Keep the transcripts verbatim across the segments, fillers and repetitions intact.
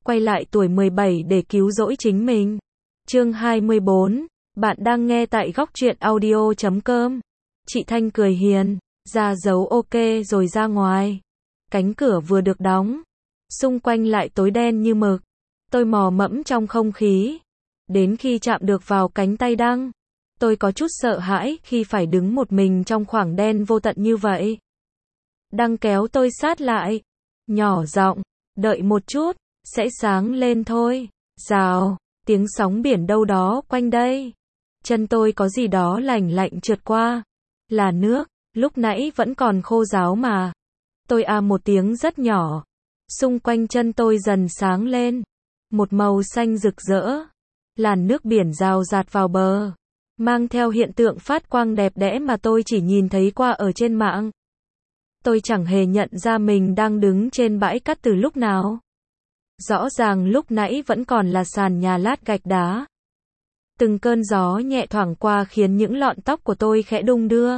quay lại tuổi mười bảy để cứu rỗi chính mình. Chương hai mươi bốn, bạn đang nghe tại góc truyện audio chấm com. Chị Thanh cười hiền, ra dấu ok rồi ra ngoài. Cánh cửa vừa được đóng, xung quanh lại tối đen như mực. Tôi mò mẫm trong không khí, đến khi chạm được vào cánh tay Đăng, tôi có chút sợ hãi khi phải đứng một mình trong khoảng đen vô tận như vậy. Đăng kéo tôi sát lại, nhỏ giọng, đợi một chút, sẽ sáng lên thôi. Rào, tiếng sóng biển đâu đó quanh đây. Chân tôi có gì đó lành lạnh trượt qua. Là nước, lúc nãy vẫn còn khô ráo mà. Tôi à một tiếng rất nhỏ. Xung quanh chân tôi dần sáng lên. Một màu xanh rực rỡ. Làn nước biển rào rạt vào bờ, mang theo hiện tượng phát quang đẹp đẽ mà tôi chỉ nhìn thấy qua ở trên mạng. Tôi chẳng hề nhận ra mình đang đứng trên bãi cát từ lúc nào. Rõ ràng lúc nãy vẫn còn là sàn nhà lát gạch đá. Từng cơn gió nhẹ thoảng qua khiến những lọn tóc của tôi khẽ đung đưa.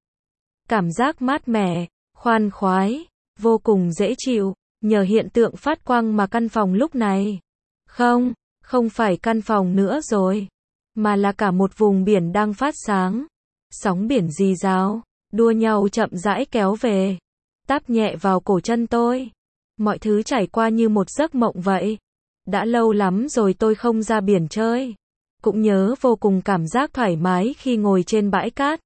Cảm giác mát mẻ, khoan khoái, vô cùng dễ chịu, nhờ hiện tượng phát quang mà căn phòng lúc này. Không, không phải căn phòng nữa rồi, mà là cả một vùng biển đang phát sáng. Sóng biển rì rào, đua nhau chậm rãi kéo về, táp nhẹ vào cổ chân tôi. Mọi thứ trải qua như một giấc mộng vậy. Đã lâu lắm rồi tôi không ra biển chơi. Cũng nhớ vô cùng cảm giác thoải mái khi ngồi trên bãi cát.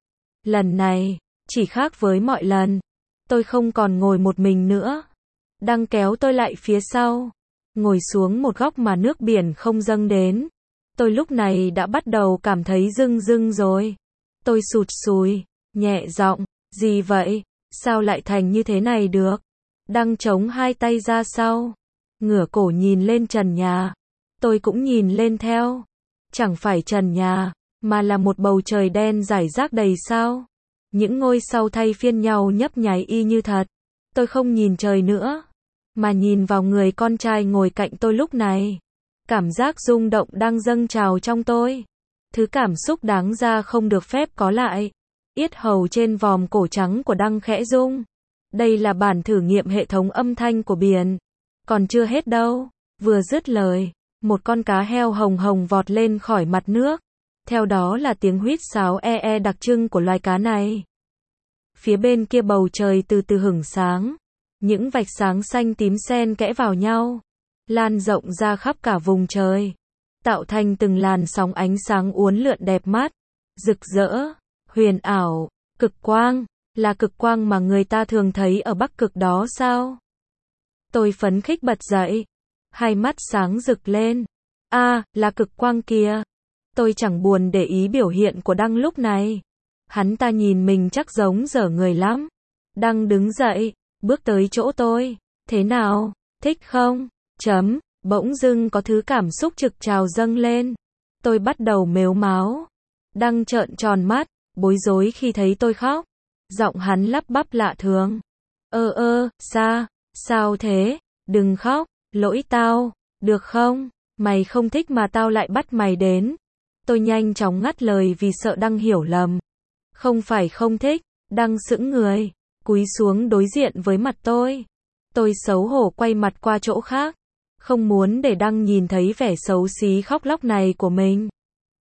Lần này, chỉ khác với mọi lần. Tôi không còn ngồi một mình nữa. Đăng kéo tôi lại phía sau, ngồi xuống một góc mà nước biển không dâng đến. Tôi lúc này đã bắt đầu cảm thấy rưng rưng rồi. Tôi sụt sùi, nhẹ giọng, gì vậy? Sao lại thành như thế này được? Đăng chống hai tay ra sau, ngửa cổ nhìn lên trần nhà. Tôi cũng nhìn lên theo. Chẳng phải trần nhà, mà là một bầu trời đen rải rác đầy sao. Những ngôi sao thay phiên nhau nhấp nháy y như thật. Tôi không nhìn trời nữa, mà nhìn vào người con trai ngồi cạnh tôi lúc này. Cảm giác rung động đang dâng trào trong tôi. Thứ cảm xúc đáng ra không được phép có lại. Yết hầu trên vòm cổ trắng của Đăng khẽ rung. Đây là bản thử nghiệm hệ thống âm thanh của biển. Còn chưa hết đâu. Vừa dứt lời, một con cá heo hồng hồng vọt lên khỏi mặt nước. Theo đó là tiếng huýt sáo e e đặc trưng của loài cá này. Phía bên kia bầu trời từ từ hửng sáng. Những vạch sáng xanh tím xen kẽ vào nhau, lan rộng ra khắp cả vùng trời, tạo thành từng làn sóng ánh sáng uốn lượn đẹp mắt, rực rỡ, huyền ảo. Cực quang, là cực quang mà người ta thường thấy ở Bắc Cực đó sao? Tôi phấn khích bật dậy, hai mắt sáng rực lên. A, à, là cực quang kìa. Tôi chẳng buồn để ý biểu hiện của Đăng lúc này. Hắn ta nhìn mình chắc giống dở người lắm. Đăng đứng dậy, bước tới chỗ tôi. Thế nào, thích không? Chấm, bỗng dưng có thứ cảm xúc trực trào dâng lên. Tôi bắt đầu mếu máo. Đăng trợn tròn mắt, bối rối khi thấy tôi khóc. Giọng hắn lắp bắp lạ thường. Ơ ơ, sa, sao thế? Đừng khóc, lỗi tao, được không? Mày không thích mà tao lại bắt mày đến. Tôi nhanh chóng ngắt lời vì sợ Đăng hiểu lầm. Không phải không thích. Đăng sững người, cúi xuống đối diện với mặt tôi. Tôi xấu hổ quay mặt qua chỗ khác, không muốn để Đăng nhìn thấy vẻ xấu xí khóc lóc này của mình.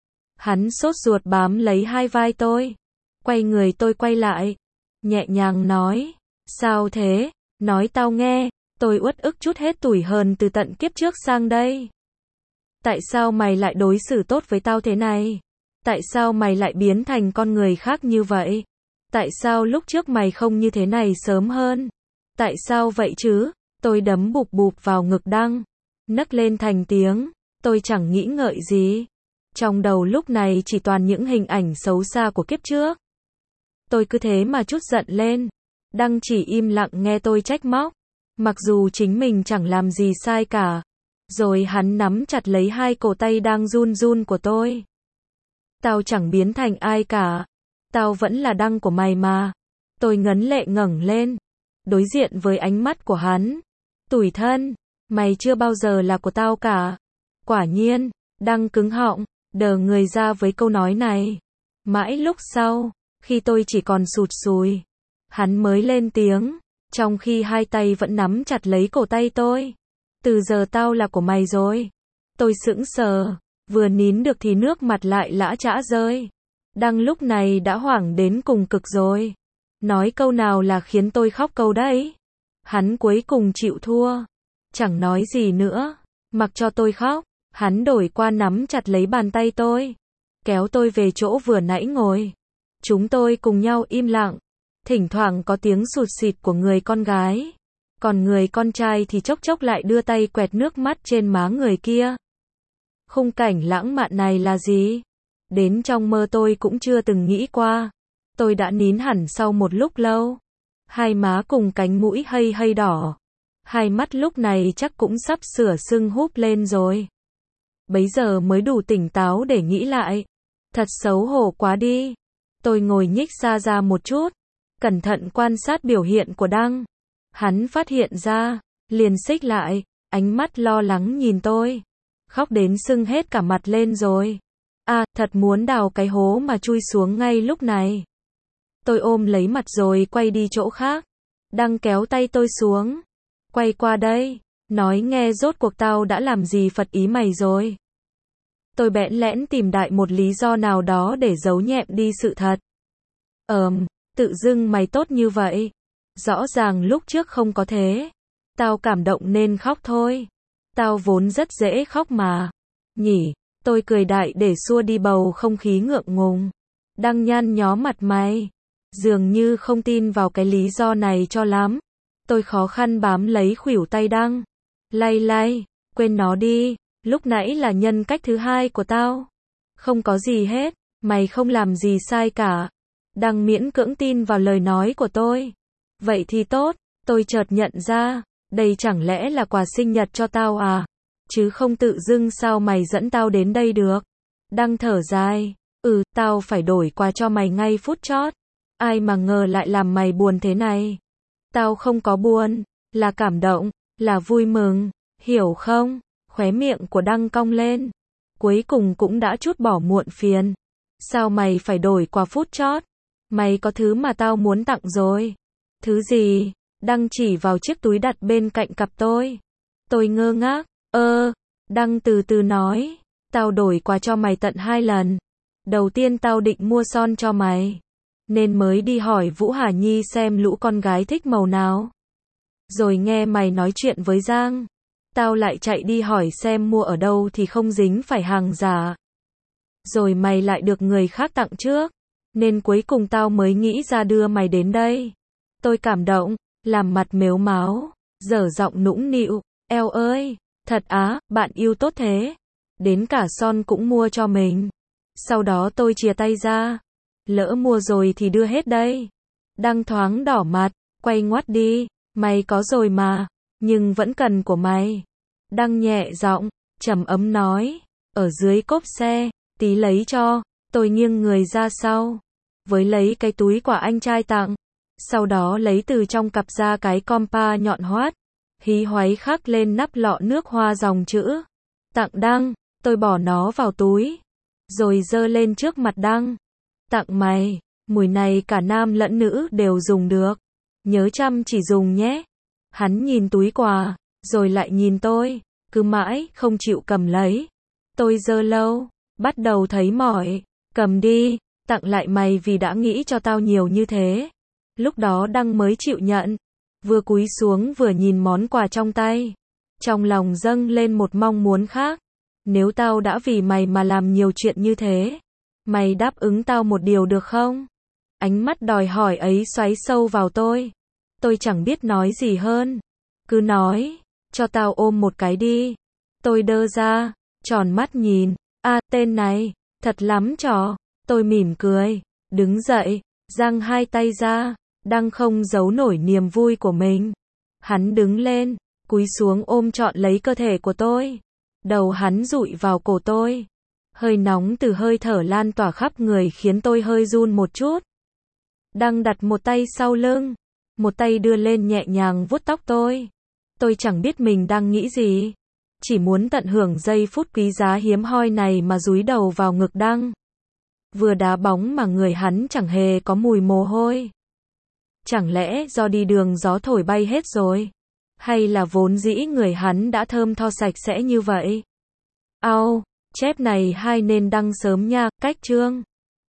Hắn sốt ruột bám lấy hai vai tôi, quay người tôi quay lại, nhẹ nhàng nói, sao thế? Nói tao nghe. Tôi uất ức trút hết tủi hờn từ tận kiếp trước sang đây. Tại sao mày lại đối xử tốt với tao thế này? Tại sao mày lại biến thành con người khác như vậy? Tại sao lúc trước mày không như thế này sớm hơn? Tại sao vậy chứ? Tôi đấm bụp bụp vào ngực Đăng, nấc lên thành tiếng. Tôi chẳng nghĩ ngợi gì. Trong đầu lúc này chỉ toàn những hình ảnh xấu xa của kiếp trước. Tôi cứ thế mà trút giận lên. Đăng chỉ im lặng nghe tôi trách móc, mặc dù chính mình chẳng làm gì sai cả. Rồi hắn nắm chặt lấy hai cổ tay đang run run của tôi. Tao chẳng biến thành ai cả. Tao vẫn là Đăng của mày mà. Tôi ngấn lệ ngẩng lên, đối diện với ánh mắt của hắn. Tủi thân, mày chưa bao giờ là của tao cả. Quả nhiên, Đăng cứng họng, đờ người ra với câu nói này. Mãi lúc sau, khi tôi chỉ còn sụt sùi, hắn mới lên tiếng, trong khi hai tay vẫn nắm chặt lấy cổ tay tôi. Từ giờ tao là của mày rồi. Tôi sững sờ, vừa nín được thì nước mặt lại lã chã rơi. Đăng lúc này đã hoảng đến cùng cực rồi. Nói câu nào là khiến tôi khóc câu đấy. Hắn cuối cùng chịu thua. Chẳng nói gì nữa. Mặc cho tôi khóc. Hắn đổi qua nắm chặt lấy bàn tay tôi. Kéo tôi về chỗ vừa nãy ngồi. Chúng tôi cùng nhau im lặng. Thỉnh thoảng có tiếng sụt sịt của người con gái. Còn người con trai thì chốc chốc lại đưa tay quẹt nước mắt trên má người kia. Khung cảnh lãng mạn này là gì? Đến trong mơ tôi cũng chưa từng nghĩ qua. Tôi đã nín hẳn sau một lúc lâu. Hai má cùng cánh mũi hây hây đỏ. Hai mắt lúc này chắc cũng sắp sửa sưng húp lên rồi. Bấy giờ mới đủ tỉnh táo để nghĩ lại. Thật xấu hổ quá đi. Tôi ngồi nhích xa ra một chút. Cẩn thận quan sát biểu hiện của Đăng. Hắn phát hiện ra. Liền xích lại. Ánh mắt lo lắng nhìn tôi. Khóc đến sưng hết cả mặt lên rồi. À, thật muốn đào cái hố mà chui xuống ngay lúc này. Tôi ôm lấy mặt rồi quay đi chỗ khác. Đăng kéo tay tôi xuống. Quay qua đây. Nói nghe rốt cuộc tao đã làm gì phật ý mày rồi. Tôi bẽn lẽn tìm đại một lý do nào đó để giấu nhẹm đi sự thật. Ờm, tự dưng mày tốt như vậy. Rõ ràng lúc trước không có thế. Tao cảm động nên khóc thôi. Tao vốn rất dễ khóc mà. Nhỉ, tôi cười đại để xua đi bầu không khí ngượng ngùng. Đăng nhăn nhó mặt mày. Dường như không tin vào cái lý do này cho lắm. Tôi khó khăn bám lấy khuỷu tay Đăng. Lay lay, quên nó đi. Lúc nãy là nhân cách thứ hai của tao. Không có gì hết. Mày không làm gì sai cả. Đăng miễn cưỡng tin vào lời nói của tôi. Vậy thì tốt. Tôi chợt nhận ra. Đây chẳng lẽ là quà sinh nhật cho tao à? Chứ không tự dưng sao mày dẫn tao đến đây được? Đăng thở dài. Ừ, tao phải đổi quà cho mày ngay phút chót. Ai mà ngờ lại làm mày buồn thế này. Tao không có buồn. Là cảm động. Là vui mừng. Hiểu không? Khóe miệng của Đăng cong lên. Cuối cùng cũng đã trút bỏ muộn phiền. Sao mày phải đổi quà phút chót? Mày có thứ mà tao muốn tặng rồi. Thứ gì? Đăng chỉ vào chiếc túi đặt bên cạnh cặp tôi. Tôi ngơ ngác. Ơ, Đăng từ từ nói. Tao đổi quà cho mày tận hai lần. Đầu tiên tao định mua son cho mày. Nên mới đi hỏi Vũ Hà Nhi xem lũ con gái thích màu nào. Rồi nghe mày nói chuyện với Giang. Tao lại chạy đi hỏi xem mua ở đâu thì không dính phải hàng giả. Rồi mày lại được người khác tặng trước. Nên cuối cùng tao mới nghĩ ra đưa mày đến đây. Tôi cảm động. Làm mặt mếu máo, dở giọng nũng nịu, eo ơi, thật á, bạn yêu tốt thế. Đến cả son cũng mua cho mình. Sau đó tôi chìa tay ra. Lỡ mua rồi thì đưa hết đây. Đăng thoáng đỏ mặt, quay ngoắt đi, mày có rồi mà, nhưng vẫn cần của mày. Đăng nhẹ giọng, trầm ấm nói, ở dưới cốp xe, tí lấy cho, tôi nghiêng người ra sau. Với lấy cái túi của anh trai tặng. Sau đó lấy từ trong cặp ra cái compa nhọn hoắt. Hí hoáy khắc lên nắp lọ nước hoa dòng chữ. Tặng Đăng, tôi bỏ nó vào túi. Rồi giơ lên trước mặt Đăng. Tặng mày, mùi này cả nam lẫn nữ đều dùng được. Nhớ chăm chỉ dùng nhé. Hắn nhìn túi quà, rồi lại nhìn tôi. Cứ mãi, không chịu cầm lấy. Tôi giơ lâu, bắt đầu thấy mỏi. Cầm đi, tặng lại mày vì đã nghĩ cho tao nhiều như thế. Lúc đó Đăng mới chịu nhận. Vừa cúi xuống vừa nhìn món quà trong tay. Trong lòng dâng lên một mong muốn khác. Nếu tao đã vì mày mà làm nhiều chuyện như thế, mày đáp ứng tao một điều được không? Ánh mắt đòi hỏi ấy xoáy sâu vào tôi. Tôi chẳng biết nói gì hơn. Cứ nói, cho tao ôm một cái đi. Tôi đơ ra, tròn mắt nhìn. À, tên này, thật lắm trò. Tôi mỉm cười, đứng dậy, giang hai tay ra. Đăng không giấu nổi niềm vui của mình. Hắn đứng lên, cúi xuống ôm trọn lấy cơ thể của tôi. Đầu hắn dụi vào cổ tôi. Hơi nóng từ hơi thở lan tỏa khắp người khiến tôi hơi run một chút. Đăng đặt một tay sau lưng. Một tay đưa lên nhẹ nhàng vuốt tóc tôi. Tôi chẳng biết mình đang nghĩ gì. Chỉ muốn tận hưởng giây phút quý giá hiếm hoi này mà dúi đầu vào ngực Đăng. Vừa đá bóng mà người hắn chẳng hề có mùi mồ hôi. Chẳng lẽ do đi đường gió thổi bay hết rồi? Hay là vốn dĩ người hắn đã thơm tho sạch sẽ như vậy? Au, chép này hai nên đăng sớm nha, cách chương.